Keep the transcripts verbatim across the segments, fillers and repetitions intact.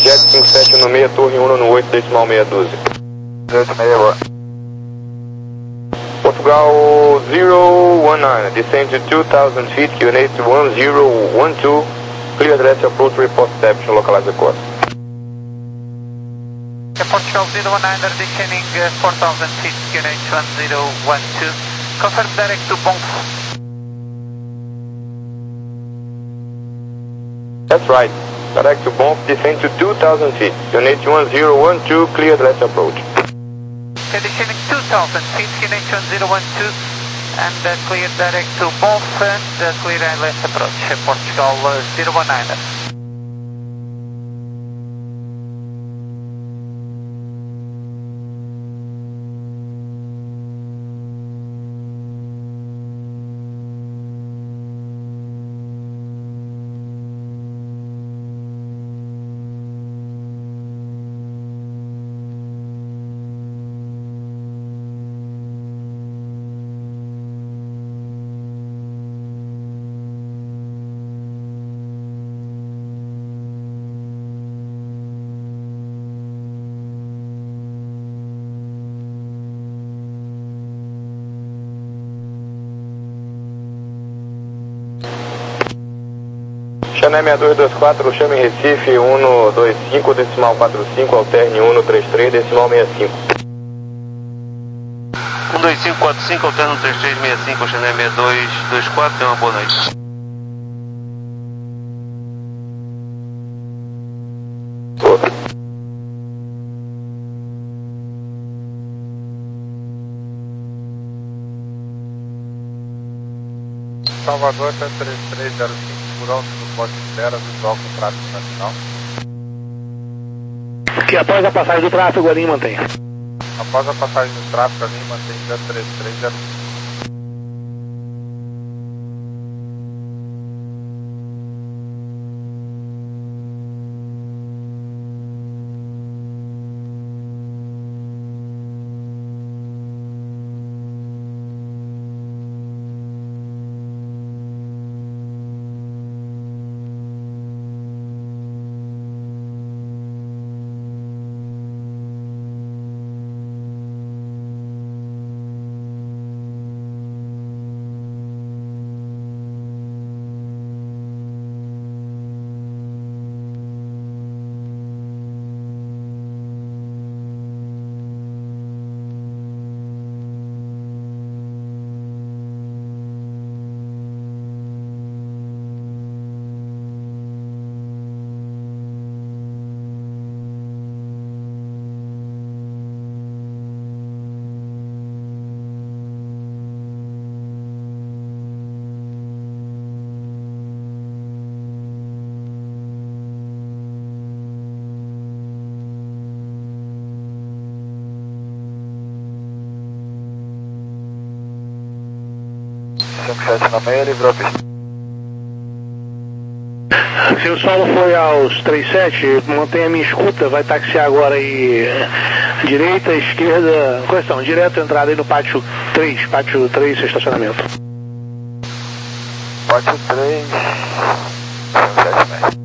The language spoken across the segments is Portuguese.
Jet cinco sete um seis, Torre um no oito, decimal meia dúzia. oito seis, boa. Portugal zero one nine, descend to two thousand feet, Q N H one zero one two, clear direct approach, report detection, localize the course. Portugal zero one nine, descending uh, four thousand feet, Q N H one zero one two, confirm direct to Bonf. That's right, direct to Bonf, descend to two thousand feet, Q N H one zero one two, clear direct approach. Okay, descending two thousand feet, Q N H one zero one two, and uh, clear direct to Bonf and uh, clear island approach, uh, Portugal uh, zero one nine. Chané seis dois dois quatro, chame Recife um dois cinco, decimal quatro cinco, alterne um três três, decimal sessenta e cinco. um dois cinco quatro cinco, alterno três três seis cinco, Chané seis dois dois quatro, tenha uma boa noite. Salvador, três três zero cinco, por alto do poste de espera, visual com tráfego nacional. Que após a passagem do tráfego ali mantém. Após a passagem do tráfego ali mantém zero três três zero cinco. cinco sete no meio, livrou a pista. Se o solo foi aos trinta e sete, mantenha a minha escuta, vai taxiar agora aí direita, esquerda, questão, direto entrada aí no pátio três, pátio três, seu estacionamento. Pátio três, cinco sete meio.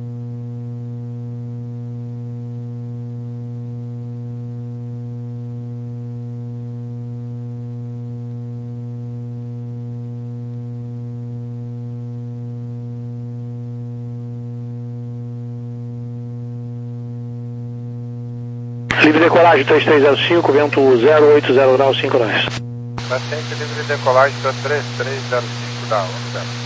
Livre decolagem três três zero cinco, vento zero oito zero grau cinco nós. Paciente livre decolagem três três zero cinco da um zero.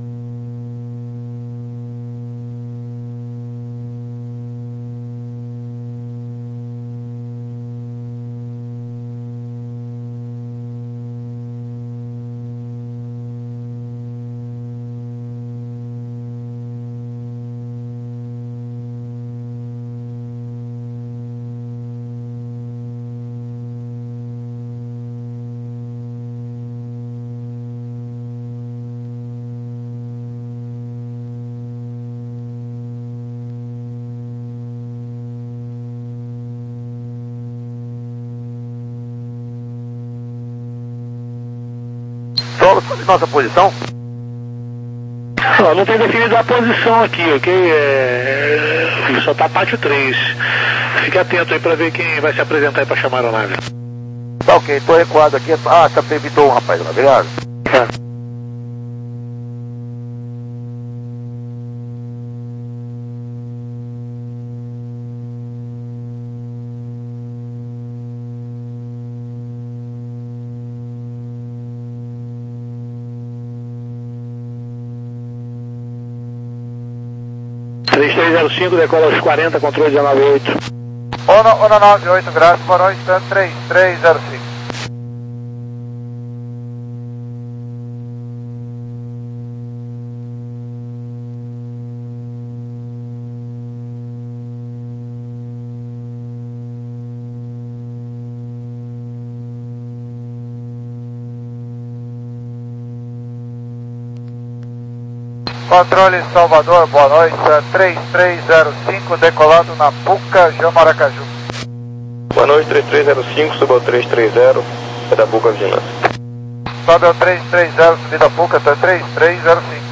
Solo, sabe nossa posição? Não, não tem definido a posição aqui, ok? É... só tá pátio três. Fique atento aí pra ver quem vai se apresentar aí pra chamar a aeronave. Tá ok, tô recuado aqui. Ah, tá permitiu um rapaz, obrigado. É. três três zero cinco, decola aos quarenta, controle dezenove oito. Ono nove oito graus, Morão, stand três três zero cinco. Controle Salvador, boa noite, três três zero cinco, decolado na Puca, Jamaracaju. Boa noite, três três zero cinco, suba ao três três zero, é da Puca Vigilância. Sobe ao três três zero, subida Puca, tá três três zero cinco.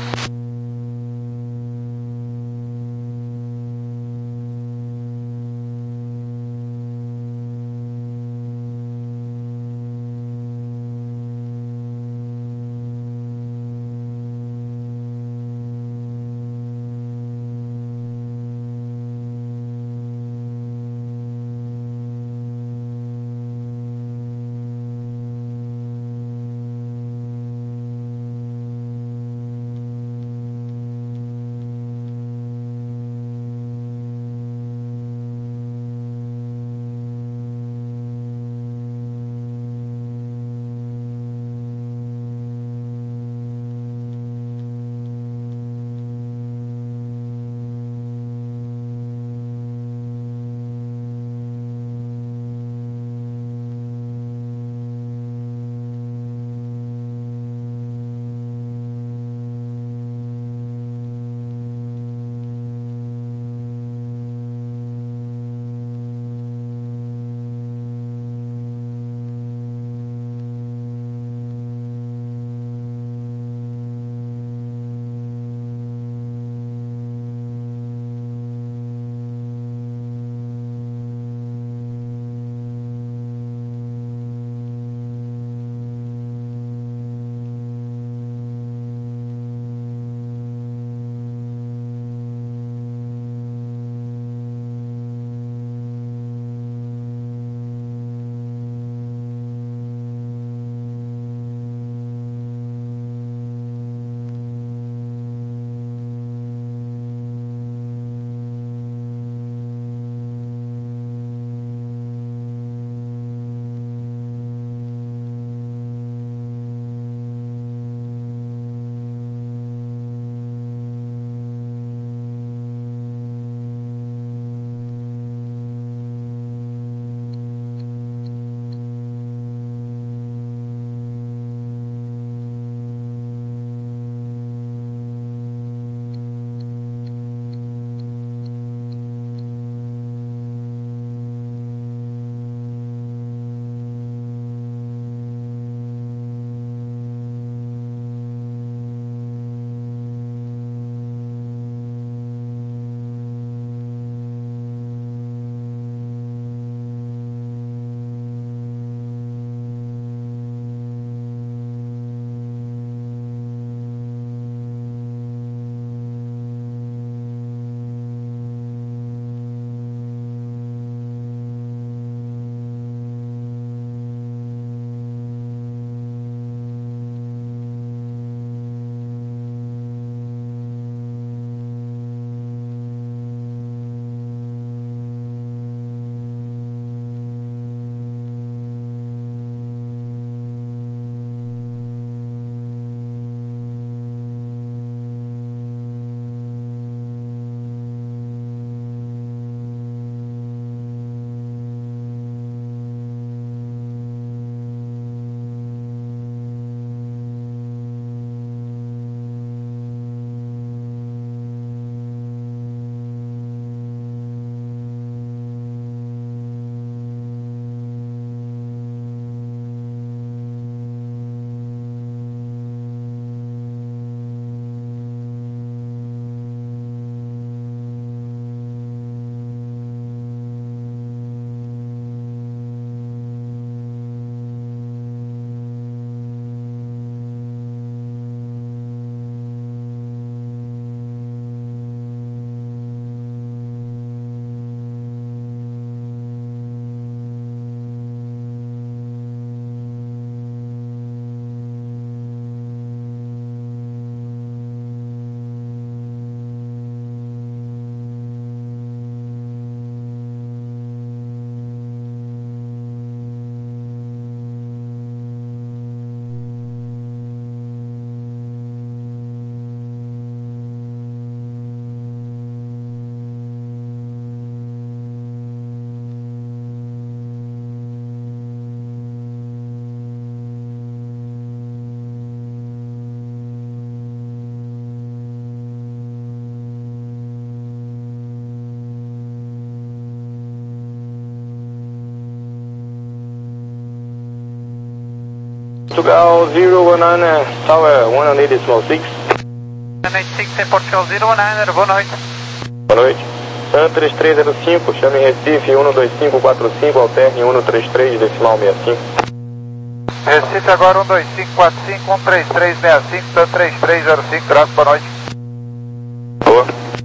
Portugal zero one nine, Tower one eight decimal six. one eight six é Portugal zero one nine, boa noite. Boa noite. Sun três três zero cinco, chame Recife um dois cinco quatro cinco, alterne um três três decimal sessenta e cinco. Recife agora um dois cinco quatro cinco, um três três seis cinco, Sun três três zero cinco, traço, boa noite. Boa.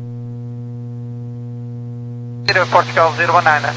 Portugal zero one nine.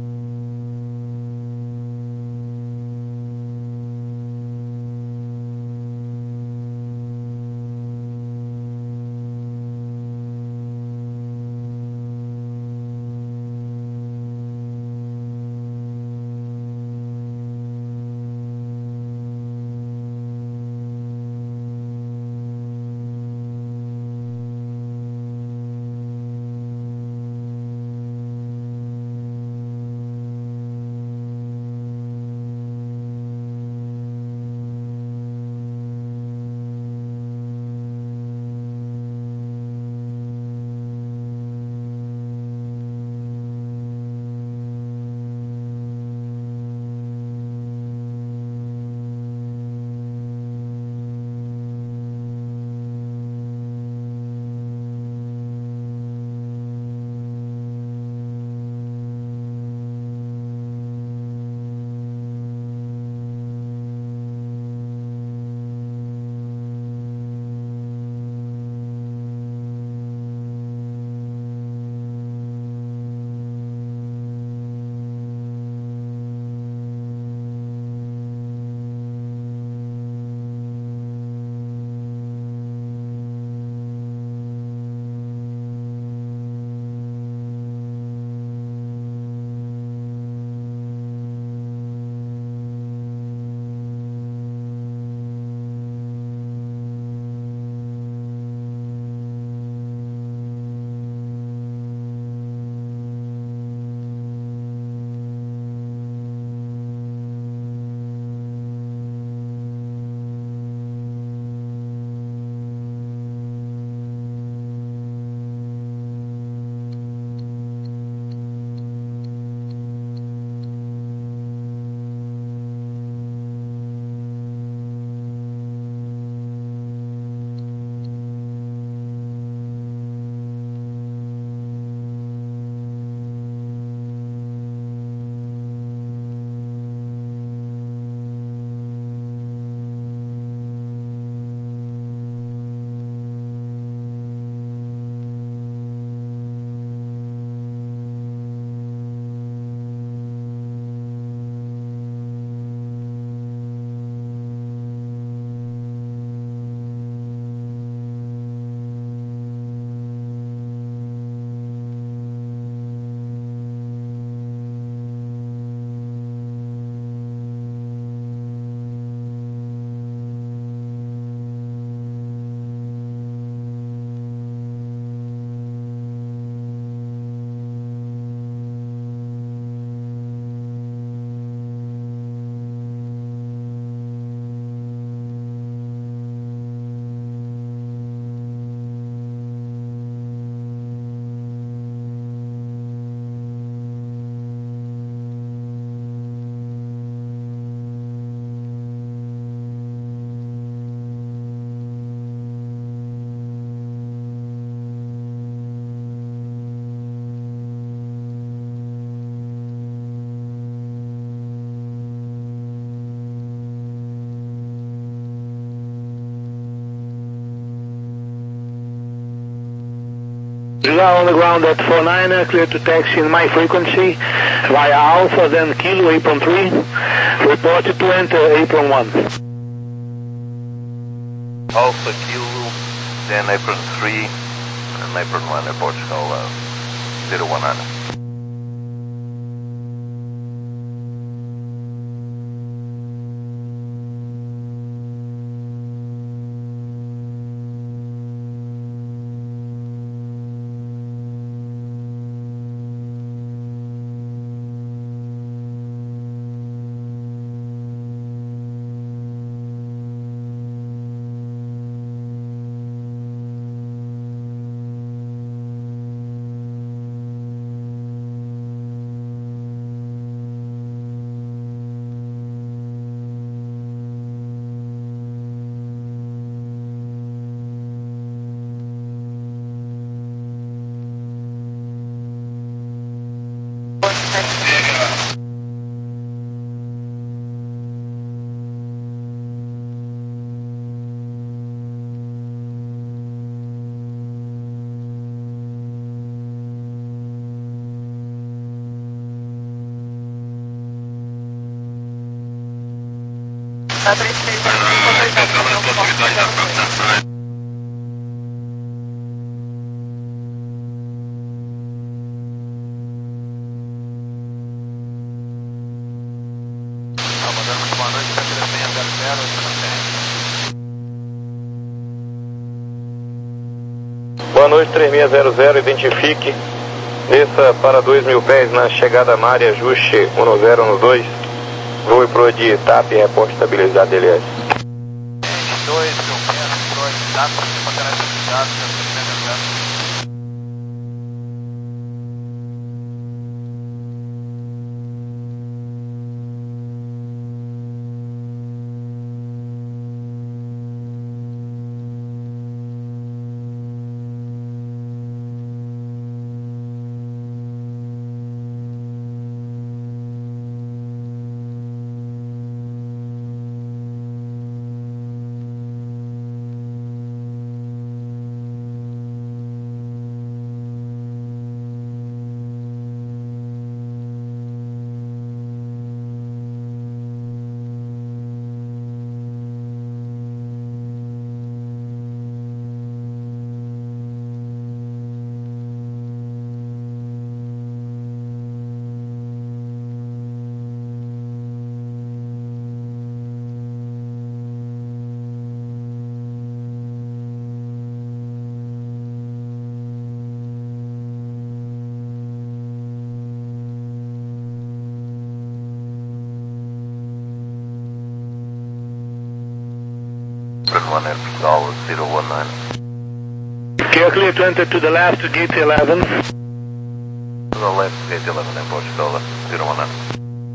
July on the ground at four nine, clear to taxi in my frequency, via Alpha, then Kilo, apron three, reported to enter apron one. Alpha, Kilo, then apron three, and apron one, Portugal uh, zero one nine. Boa noite, três seis zero zero, identifique. Desça para dois mil pés na chegada Mari, ajuste um zero um dois. Voe pro de T A P e reporte estabilizado D L S. dois mil metros, pro de T A P, para estabilizado, one Air Portugal zero one nine. Clear, clear to enter to the left, gate eleven. To the left, gate eleven Air Portugal zero one nine.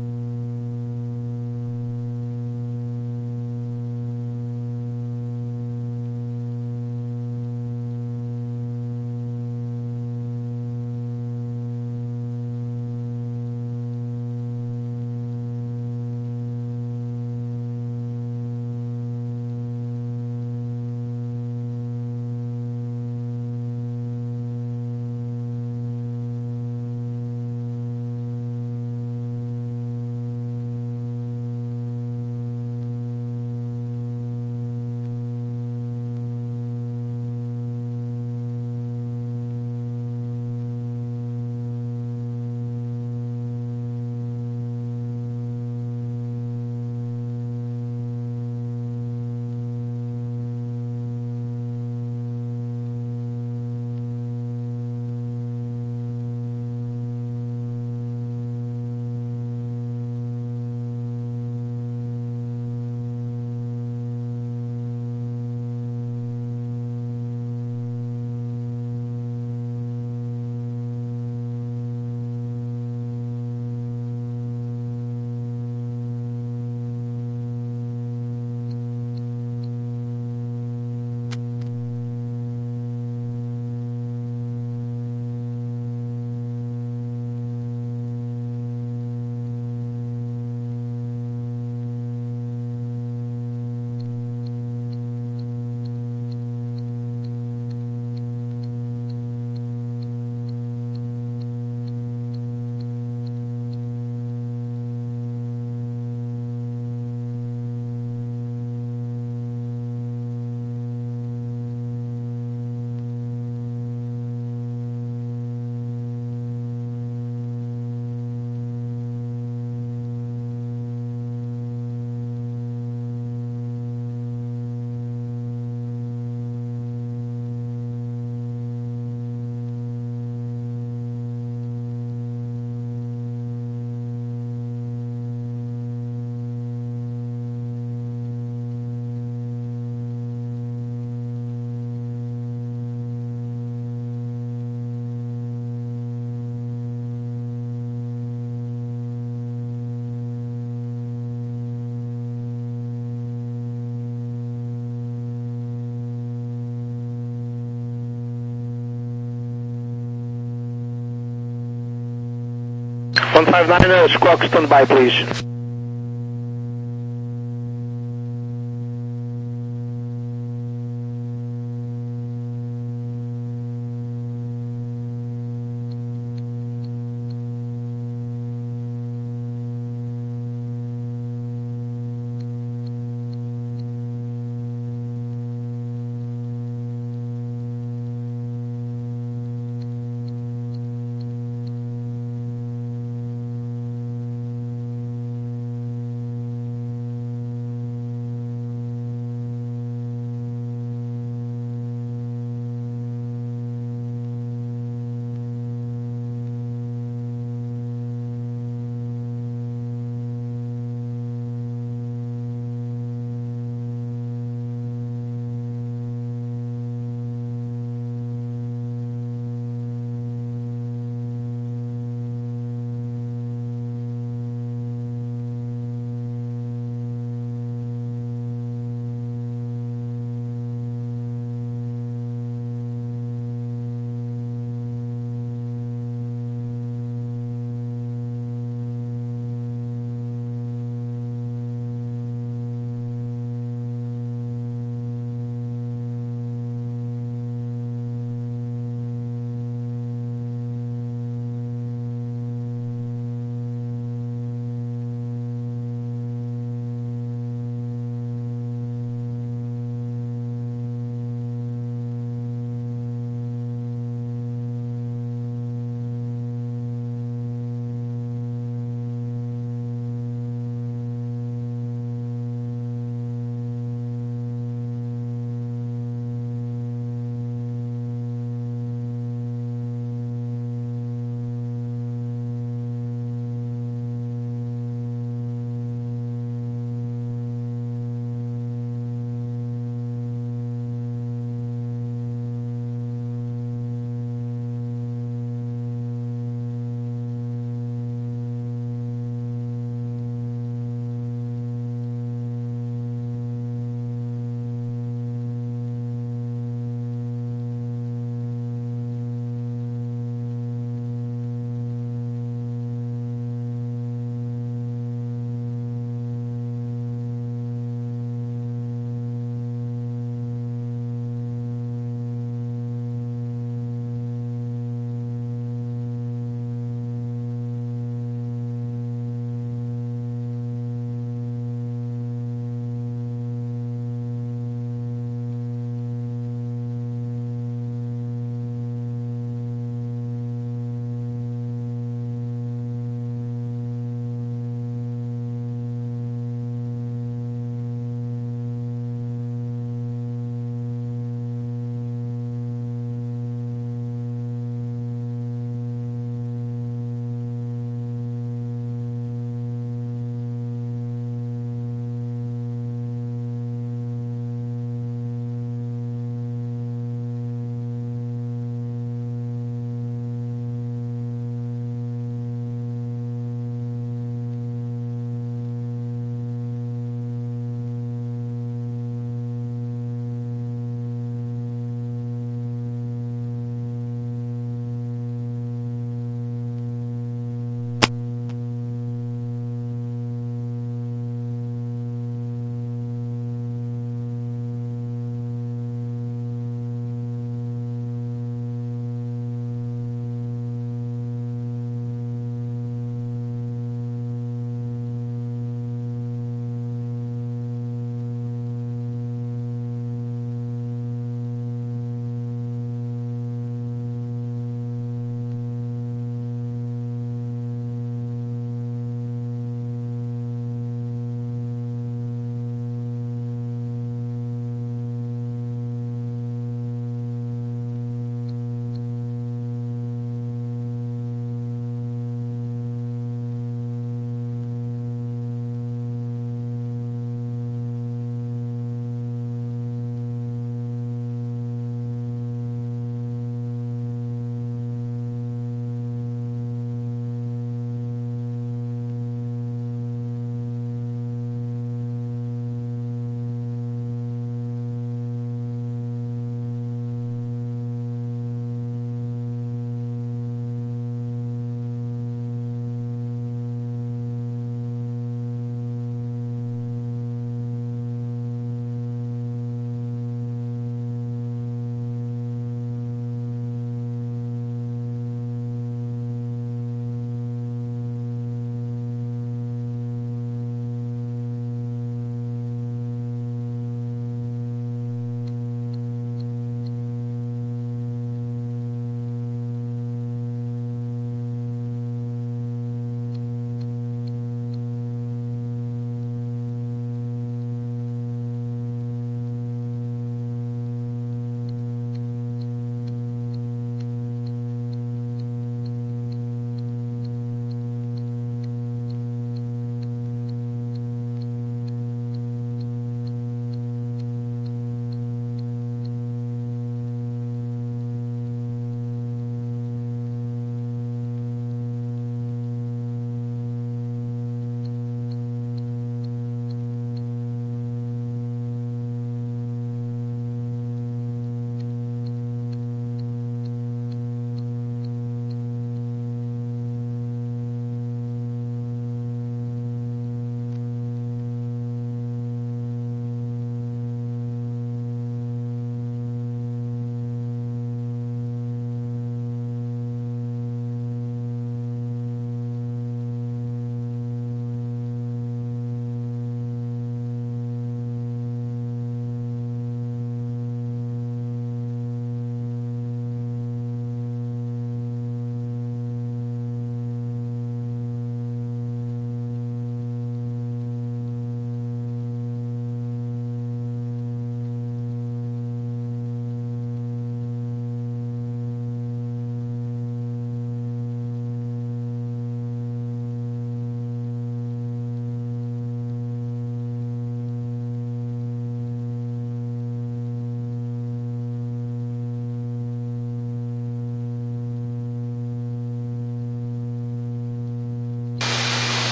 one five nine, uh, squawk standby, please.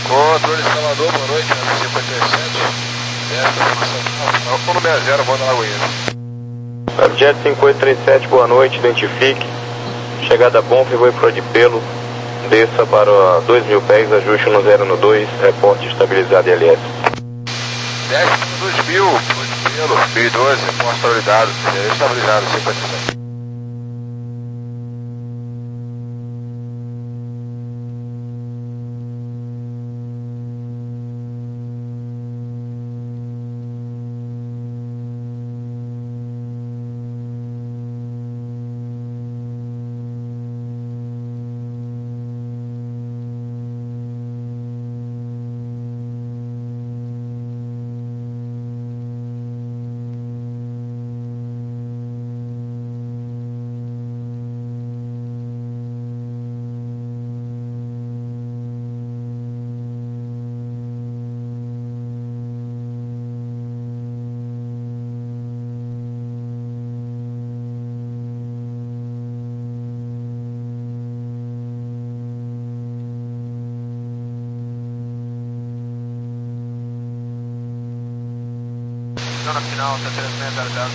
Controle Salvador, boa noite, cinquenta e sete. Esta informação, Paulo sessenta, vou na Lagoinha. Jet cinco oito três sete, boa noite, identifique. Chegada Bonf, voo pro de Pelo. Desça para dois mil pés, ajuste no zero no dois, reporte estabilizado L S. dez para dois mil, Pelo, mil e doze, reporte estabilizado, estabilizado, cinquenta e sete. Zona final, T três seis zero zero.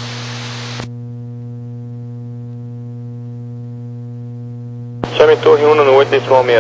Chame Torre um no oito decimal sessenta e